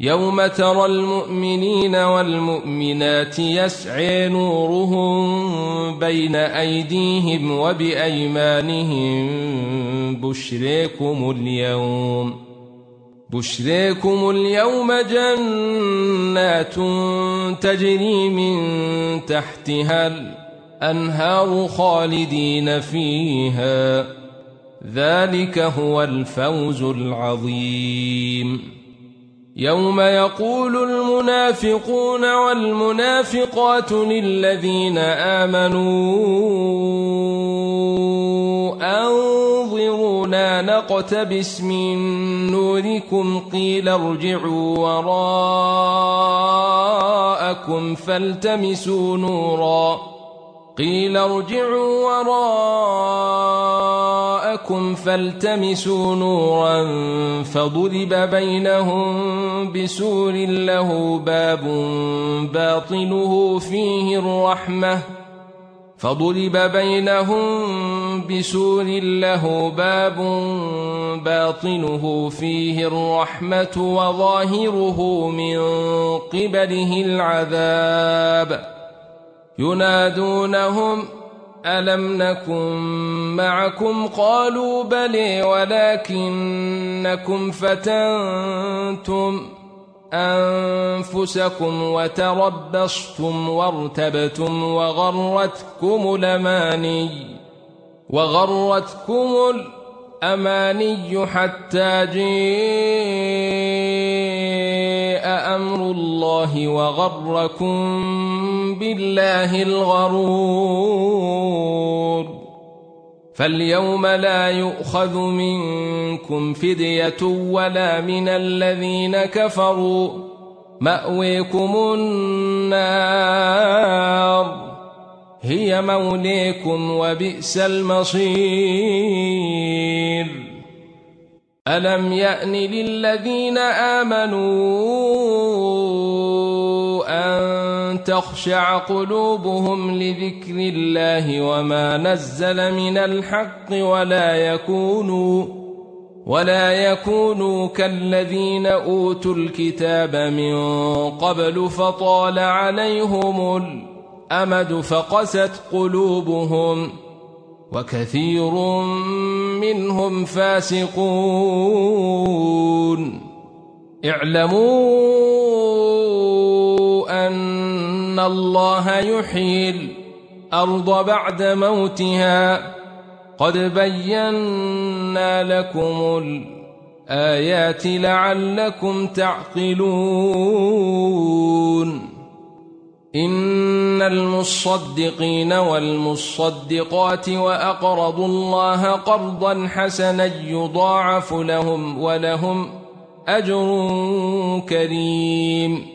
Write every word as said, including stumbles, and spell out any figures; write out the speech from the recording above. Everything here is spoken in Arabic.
يوم ترى المؤمنين والمؤمنات يسعى نورهم بين أيديهم وبأيمانهم بشريكم اليوم بشريكم اليوم جنات تجري من تحتها الأنهار خالدين فيها ذلك هو الفوز العظيم. يوم يقول المنافقون والمنافقات للذين آمنوا أنظرونا نقتبس من نوركم قيل ارجعوا وراءكم فالتمسوا نورا قيل ارجعوا وراءكم فالتمسوا نورا فضرب بينهم بسور له باب باطنه فيه الرحمة فضرب بينهم بسور له باب باطنه فيه الرحمة وظاهره من قبله العذاب ينادونهم ألم نكن معكم قالوا بلى ولكنكم فتنتم أنفسكم وتربصتم وارتبتم وغرتكم الأماني وغرتكم الأماني حتى جاء أمر الله وغركم بالله الغرور. فاليوم لا يؤخذ منكم فدية ولا من الذين كفروا مأويكم النار هي موليكم وبئس المصير. ألم يأن للذين آمنوا أن تخشع قلوبهم لذكر الله وما نزل من الحق ولا يكونوا ولا يكونوا كالذين أوتوا الكتاب من قبل فطال عليهم الأمد فقست قلوبهم وكثير منهم فاسقون. اعلموا أن الله يحيي الأرض بعد موتها قد بينا لكم الآيات لعلكم تعقلون. إن المصدقين والمصدقات وأقرضوا الله قرضا حسنا يضاعف لهم ولهم أجر كريم.